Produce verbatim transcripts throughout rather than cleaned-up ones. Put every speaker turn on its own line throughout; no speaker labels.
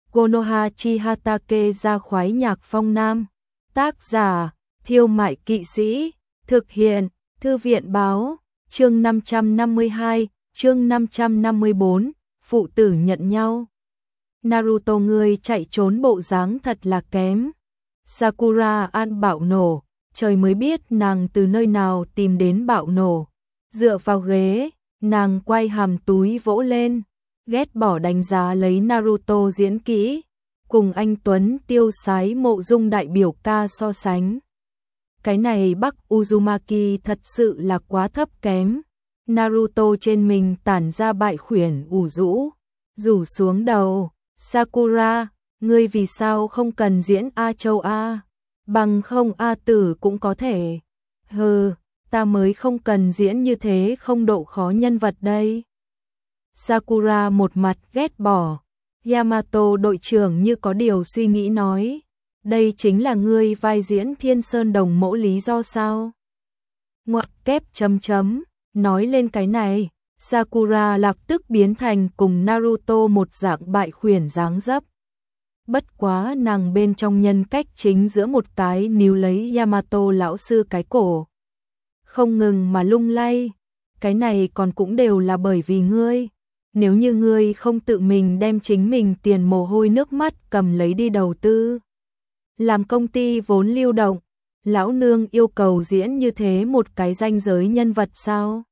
Konohachi Hatake ra khoái nhạc phong nam. Tác giả, Thiêu Mại Kỵ Sĩ. Thực hiện, Thư viện Báo. Chương năm trăm năm mươi hai, chương năm trăm năm mươi bốn, phụ tử nhận nhau. Naruto ngươi chạy trốn bộ dáng thật là kém. Sakura ăn bạo nổ, trời mới biết nàng từ nơi nào tìm đến bạo nổ. Dựa vào ghế, nàng quay hàm túi vỗ lên, ghét bỏ đánh giá lấy Naruto diễn kỹ, cùng anh Tuấn tiêu sái mộ dung đại biểu ca so sánh. Cái này Bắc Uzumaki thật sự là quá thấp kém. Naruto trên mình tản ra bại khuyển ủ rũ, rủ xuống đầu. Sakura, ngươi vì sao không cần diễn A Châu A? Bằng không A Tử cũng có thể. Hừ, ta mới không cần diễn như thế không độ khó nhân vật đây. Sakura một mặt ghét bỏ. Yamato đội trưởng như có điều suy nghĩ nói. Đây chính là ngươi vai diễn Thiên Sơn Đồng mẫu lý do sao? Ngoặc kép chấm chấm, nói lên cái này, Sakura lập tức biến thành cùng Naruto một dạng bại khuyển dáng dấp. Bất quá nàng bên trong nhân cách chính giữa một cái níu lấy Yamato lão sư cái cổ. Không ngừng mà lung lay, cái này còn cũng đều là bởi vì ngươi. Nếu như ngươi không tự mình đem chính mình tiền mồ hôi nước mắt cầm lấy đi đầu tư. Làm công ty vốn lưu động, lão nương yêu cầu diễn như thế một cái ranh giới nhân vật sao?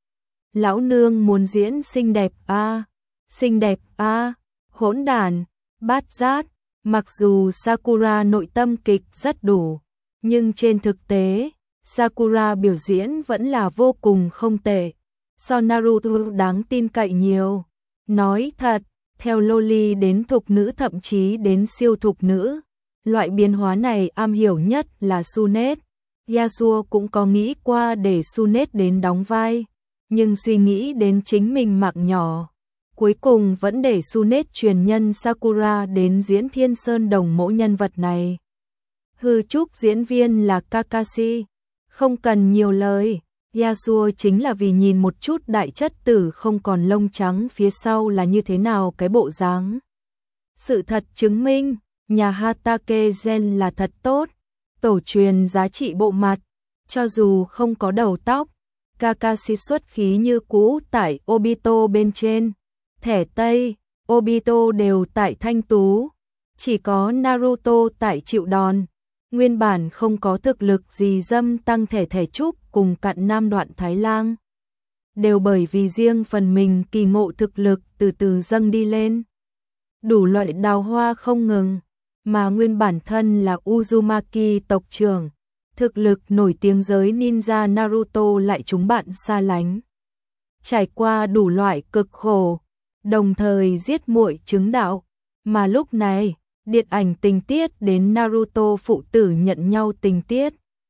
Lão nương muốn diễn xinh đẹp a, à, xinh đẹp a, à, hỗn đản, bát giác. Mặc dù Sakura nội tâm kịch rất đủ, nhưng trên thực tế, Sakura biểu diễn vẫn là vô cùng không tệ. So Naruto đáng tin cậy nhiều. Nói thật, theo loli đến thục nữ thậm chí đến siêu thục nữ, loại biến hóa này am hiểu nhất là Tsunade. Yasuo cũng có nghĩ qua để Tsunade đến đóng vai, nhưng suy nghĩ đến chính mình mạng nhỏ, cuối cùng vẫn để Tsunade truyền nhân Sakura đến diễn Thiên Sơn Đồng mẫu nhân vật này. Hư trúc diễn viên là Kakashi, không cần nhiều lời. Yasuo chính là vì nhìn một chút đại chất tử không còn lông trắng phía sau là như thế nào cái bộ dáng. Sự thật chứng minh, nhà Hatake gen là thật tốt, tổ truyền giá trị bộ mặt, cho dù không có đầu tóc, Kakashi xuất khí như cũ tại Obito bên trên, thẻ Tây, Obito đều tại thanh tú, chỉ có Naruto tại chịu đòn. Nguyên bản không có thực lực gì dâm tăng thể thể trúc cùng cặn nam đoạn Thái Lang. Đều bởi vì riêng phần mình kỳ ngộ thực lực từ từ dâng đi lên. Đủ loại đào hoa không ngừng, mà nguyên bản thân là Uzumaki tộc trưởng. Thực lực nổi tiếng giới ninja Naruto lại chúng bạn xa lánh. Trải qua đủ loại cực khổ, đồng thời giết muội chứng đạo, mà lúc này điện ảnh tình tiết đến Naruto phụ tử nhận nhau tình tiết.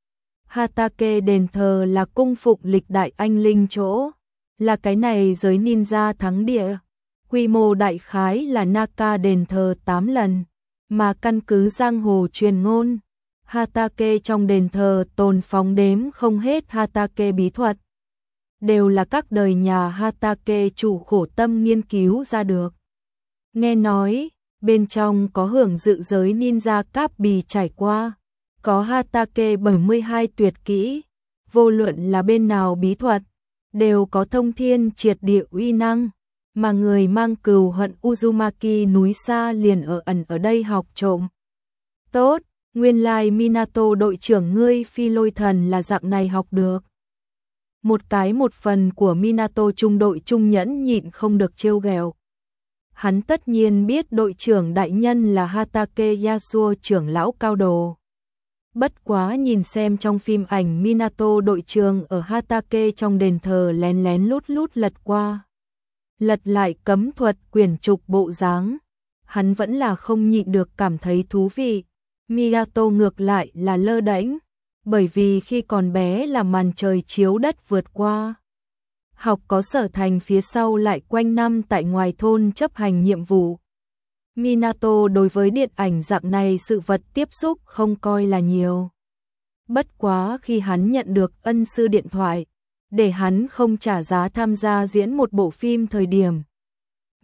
Hatake đền thờ là cung phục lịch đại anh linh chỗ, là cái này giới ninja thắng địa. Quy mô đại khái là Naka đền thờ tám lần, mà căn cứ giang hồ truyền ngôn, Hatake trong đền thờ tồn phóng đếm không hết Hatake bí thuật. Đều là các đời nhà Hatake chủ khổ tâm nghiên cứu ra được. Nghe nói, bên trong có hưởng dự giới ninja cáp bì trải qua, có Hatake bảy mươi hai tuyệt kỹ, vô luận là bên nào bí thuật, đều có thông thiên triệt địa uy năng, mà người mang cừu hận Uzumaki núi xa liền ở ẩn ở đây học trộm. Tốt, nguyên lai Minato đội trưởng ngươi phi lôi thần là dạng này học được. Một cái một phần của Minato trung đội trung nhẫn nhịn không được trêu ghẹo. Hắn tất nhiên biết đội trưởng đại nhân là Hatake Yasuo trưởng lão cao đồ. Bất quá nhìn xem trong phim ảnh Minato đội trưởng ở Hatake trong đền thờ lén lén lút lút lật qua. Lật lại cấm thuật quyển trục bộ dáng. Hắn vẫn là không nhịn được cảm thấy thú vị. Minato ngược lại là lơ đễnh, bởi vì khi còn bé là màn trời chiếu đất vượt qua. Học có sở thành phía sau lại quanh năm tại ngoài thôn chấp hành nhiệm vụ. Minato đối với điện ảnh dạng này sự vật tiếp xúc không coi là nhiều. Bất quá khi hắn nhận được ân sư điện thoại, để hắn không trả giá tham gia diễn một bộ phim thời điểm.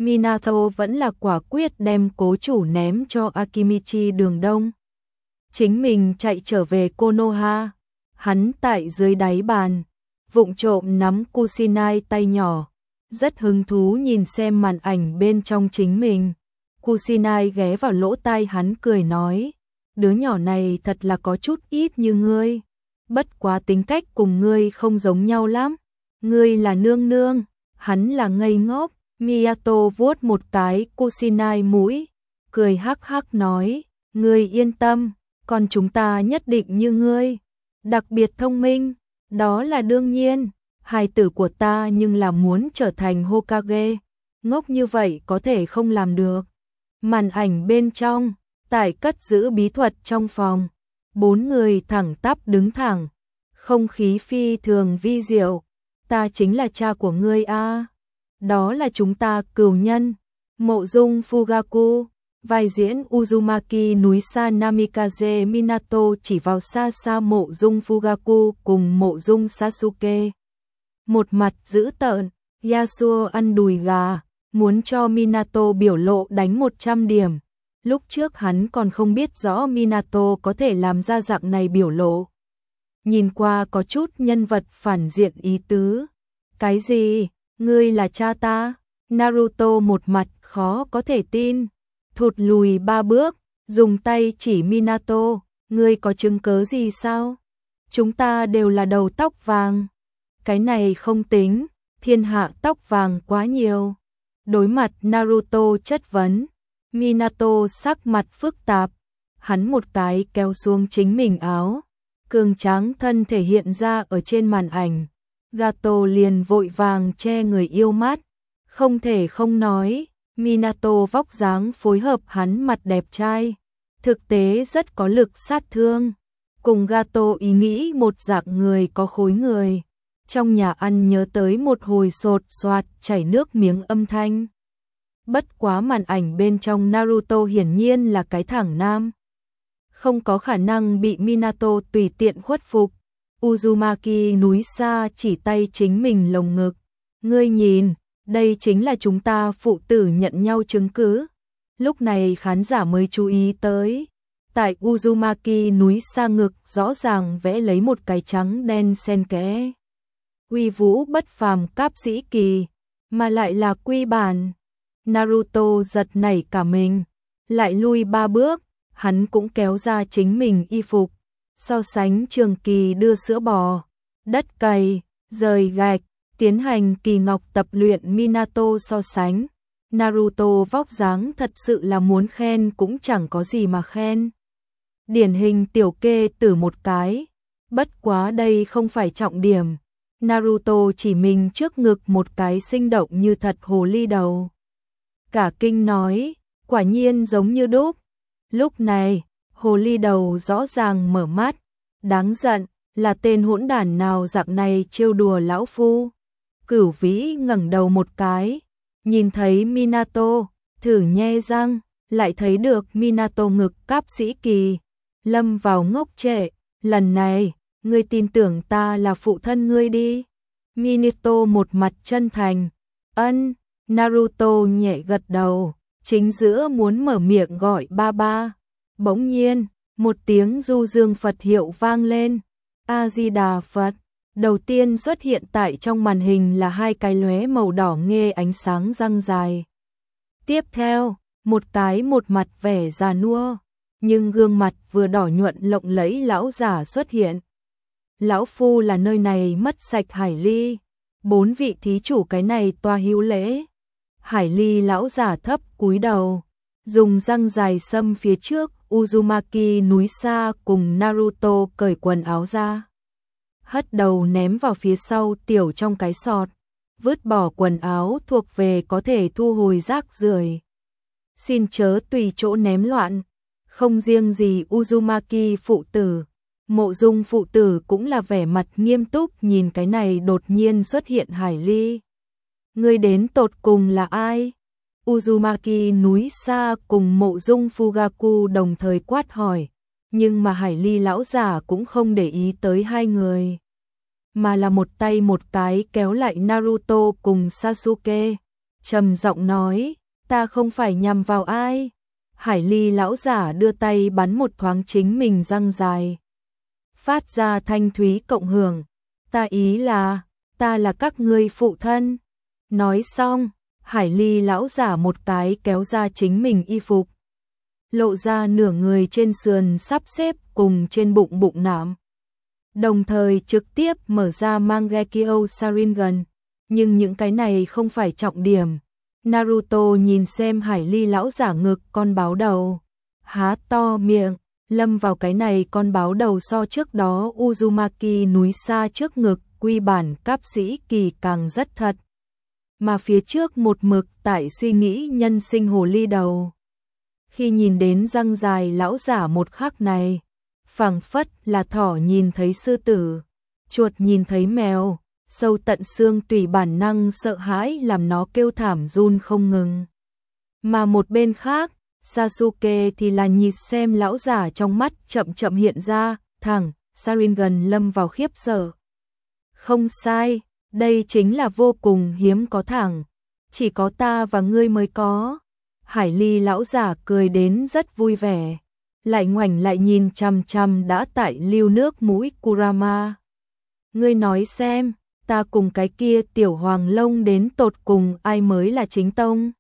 Minato vẫn là quả quyết đem cố chủ ném cho Akimichi đường đông. Chính mình chạy trở về Konoha, hắn tại dưới đáy bàn, vụng trộm nắm Kusinai tay nhỏ, rất hứng thú nhìn xem màn ảnh bên trong chính mình. Kusinai ghé vào lỗ tai hắn cười nói, đứa nhỏ này thật là có chút ít như ngươi, bất quá tính cách cùng ngươi không giống nhau lắm, ngươi là nương nương, hắn là ngây ngốc. Miyato vuốt một cái Kusinai mũi, cười hắc hắc nói, ngươi yên tâm, còn chúng ta nhất định như ngươi, đặc biệt thông minh, đó là đương nhiên, hài tử của ta nhưng là muốn trở thành Hokage, ngốc như vậy có thể không làm được. Màn ảnh bên trong, tại cất giữ bí thuật trong phòng, bốn người thẳng tắp đứng thẳng, không khí phi thường vi diệu, ta chính là cha của ngươi a. Đó là chúng ta cửu nhân. Mộ Dung Fugaku, vai diễn Uzumaki núi xa Namikaze Minato chỉ vào xa xa Mộ Dung Fugaku cùng Mộ Dung Sasuke. Một mặt dữ tợn, Yasuo ăn đùi gà, muốn cho Minato biểu lộ đánh một trăm điểm. Lúc trước hắn còn không biết rõ Minato có thể làm ra dạng này biểu lộ. Nhìn qua có chút nhân vật phản diện ý tứ. Cái gì? Ngươi là cha ta? Naruto một mặt khó có thể tin, thụt lùi ba bước, dùng tay chỉ Minato, ngươi có chứng cớ gì sao? Chúng ta đều là đầu tóc vàng. Cái này không tính, thiên hạ tóc vàng quá nhiều. Đối mặt Naruto chất vấn, Minato sắc mặt phức tạp, hắn một cái kéo xuống chính mình áo, cường tráng thân thể hiện ra ở trên màn ảnh. Gato liền vội vàng che người yêu mắt, không thể không nói, Minato vóc dáng phối hợp hắn mặt đẹp trai, thực tế rất có lực sát thương, cùng Gato ý nghĩ một dạng người có khối người, trong nhà ăn nhớ tới một hồi sột soạt chảy nước miếng âm thanh. Bất quá màn ảnh bên trong Naruto hiển nhiên là cái thẳng nam, không có khả năng bị Minato tùy tiện khuất phục. Uzumaki núi xa chỉ tay chính mình lồng ngực. Ngươi nhìn, đây chính là chúng ta phụ tử nhận nhau chứng cứ. Lúc này khán giả mới chú ý tới. Tại Uzumaki núi xa ngực rõ ràng vẽ lấy một cái trắng đen xen kẽ. Uy vũ bất phàm cáp sĩ kỳ, mà lại là quy bản. Naruto giật nảy cả mình, lại lui ba bước, hắn cũng kéo ra chính mình y phục. So sánh Trường Kỳ đưa sữa bò, đất cày, rời gạch, tiến hành kỳ ngọc tập luyện Minato so sánh. Naruto vóc dáng thật sự là muốn khen cũng chẳng có gì mà khen. Điển hình tiểu kê tử một cái, bất quá đây không phải trọng điểm. Naruto chỉ mình trước ngực một cái sinh động như thật hồ ly đầu. Cả kinh nói, quả nhiên giống như đúc. Lúc này, hồ ly đầu rõ ràng mở mắt, đáng giận, là tên hỗn đản nào dạng này trêu đùa lão phu. Cửu Vĩ ngẩng đầu một cái, nhìn thấy Minato, thử nhe răng, lại thấy được Minato ngực cáp sĩ kỳ, lâm vào ngốc trệ, lần này, ngươi tin tưởng ta là phụ thân ngươi đi. Minato một mặt chân thành, ân, Naruto nhẹ gật đầu, chính giữa muốn mở miệng gọi ba ba. Bỗng nhiên, một tiếng du dương Phật hiệu vang lên. A-di-đà Phật. Đầu tiên xuất hiện tại trong màn hình là hai cái lóe màu đỏ nghe ánh sáng răng dài. Tiếp theo, một cái một mặt vẻ già nua, nhưng gương mặt vừa đỏ nhuận lộng lẫy lão giả xuất hiện. Lão phu là nơi này mất sạch Hải Ly. Bốn vị thí chủ cái này toa hữu lễ. Hải Ly lão giả thấp cúi đầu, dùng răng dài xâm phía trước. Uzumaki núi xa cùng Naruto cởi quần áo ra, hất đầu ném vào phía sau tiểu trong cái sọt, vứt bỏ quần áo thuộc về có thể thu hồi rác rưởi. Xin chớ tùy chỗ ném loạn, không riêng gì Uzumaki phụ tử, Mộ Dung phụ tử cũng là vẻ mặt nghiêm túc nhìn cái này đột nhiên xuất hiện Hải Ly. Ngươi đến tột cùng là ai? Uzumaki núi xa cùng Mộ Dung Fugaku đồng thời quát hỏi, nhưng mà Hải Ly lão giả cũng không để ý tới hai người, mà là một tay một cái kéo lại Naruto cùng Sasuke, trầm giọng nói, ta không phải nhằm vào ai. Hải Ly lão giả đưa tay bắn một thoáng chính mình răng dài, phát ra thanh thúy cộng hưởng, ta ý là, ta là các ngươi phụ thân. Nói xong, Hải Ly lão giả một cái kéo ra chính mình y phục, lộ ra nửa người trên sườn sắp xếp cùng trên bụng bụng nạm, đồng thời trực tiếp mở ra Mangekyo Sharingan, nhưng những cái này không phải trọng điểm. Naruto nhìn xem Hải Ly lão giả ngực con báo đầu, há to miệng, lâm vào cái này con báo đầu so trước đó Uzumaki núi xa trước ngực quy bản cấp sĩ kỳ càng rất thật. Mà phía trước một mực tại suy nghĩ nhân sinh hồ ly đầu. Khi nhìn đến răng dài lão giả một khắc này, phảng phất là thỏ nhìn thấy sư tử, chuột nhìn thấy mèo, sâu tận xương tùy bản năng sợ hãi làm nó kêu thảm run không ngừng. Mà một bên khác, Sasuke thì là nhìn xem lão giả trong mắt chậm chậm hiện ra, thẳng, Sharingan lâm vào khiếp sợ. Không sai, đây chính là vô cùng hiếm có thẳng, chỉ có ta và ngươi mới có. Hải Ly lão giả cười đến rất vui vẻ, lại ngoảnh lại nhìn chằm chằm đã tại lưu nước mũi Kurama. Ngươi nói xem, ta cùng cái kia tiểu hoàng lông đến tột cùng ai mới là chính tông?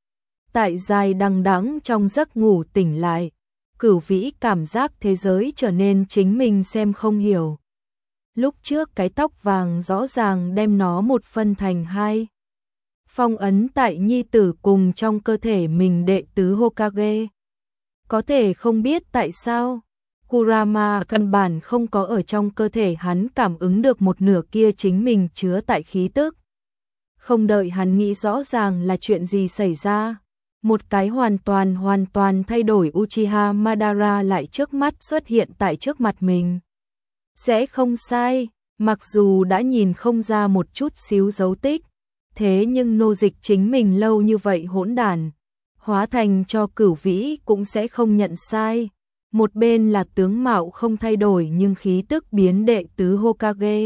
Tại dài đằng đẵng trong giấc ngủ tỉnh lại, Cửu Vĩ cảm giác thế giới trở nên chính mình xem không hiểu. Lúc trước cái tóc vàng rõ ràng đem nó một phân thành hai. Phong ấn tại nhi tử cùng trong cơ thể mình đệ tứ Hokage. Có thể không biết tại sao, Kurama căn bản không có ở trong cơ thể hắn cảm ứng được một nửa kia chính mình chứa tại khí tức. Không đợi hắn nghĩ rõ ràng là chuyện gì xảy ra, một cái hoàn toàn hoàn toàn thay đổi Uchiha Madara lại trước mắt xuất hiện tại trước mặt mình. Sẽ không sai, mặc dù đã nhìn không ra một chút xíu dấu tích, thế nhưng nô dịch chính mình lâu như vậy hỗn đản, hóa thành cho Cửu Vĩ cũng sẽ không nhận sai. Một bên là tướng mạo không thay đổi nhưng khí tức biến đệ tứ Hokage.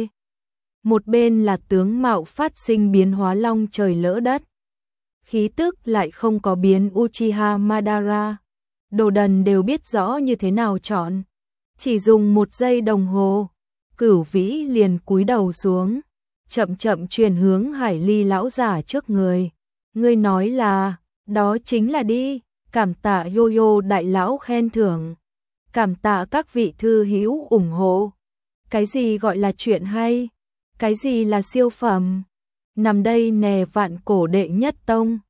Một bên là tướng mạo phát sinh biến hóa long trời lỡ đất. Khí tức lại không có biến Uchiha Madara. Đồ đần đều biết rõ như thế nào chọn. Chỉ dùng một giây đồng hồ, Cửu Vĩ liền cúi đầu xuống, chậm chậm chuyển hướng Hải Ly lão giả trước người. Ngươi nói là, đó chính là đi, cảm tạ Yo-Yo đại lão khen thưởng. Cảm tạ các vị thư hữu ủng hộ. Cái gì gọi là chuyện hay? Cái gì là siêu phẩm? Nằm đây nè vạn cổ đệ nhất tông.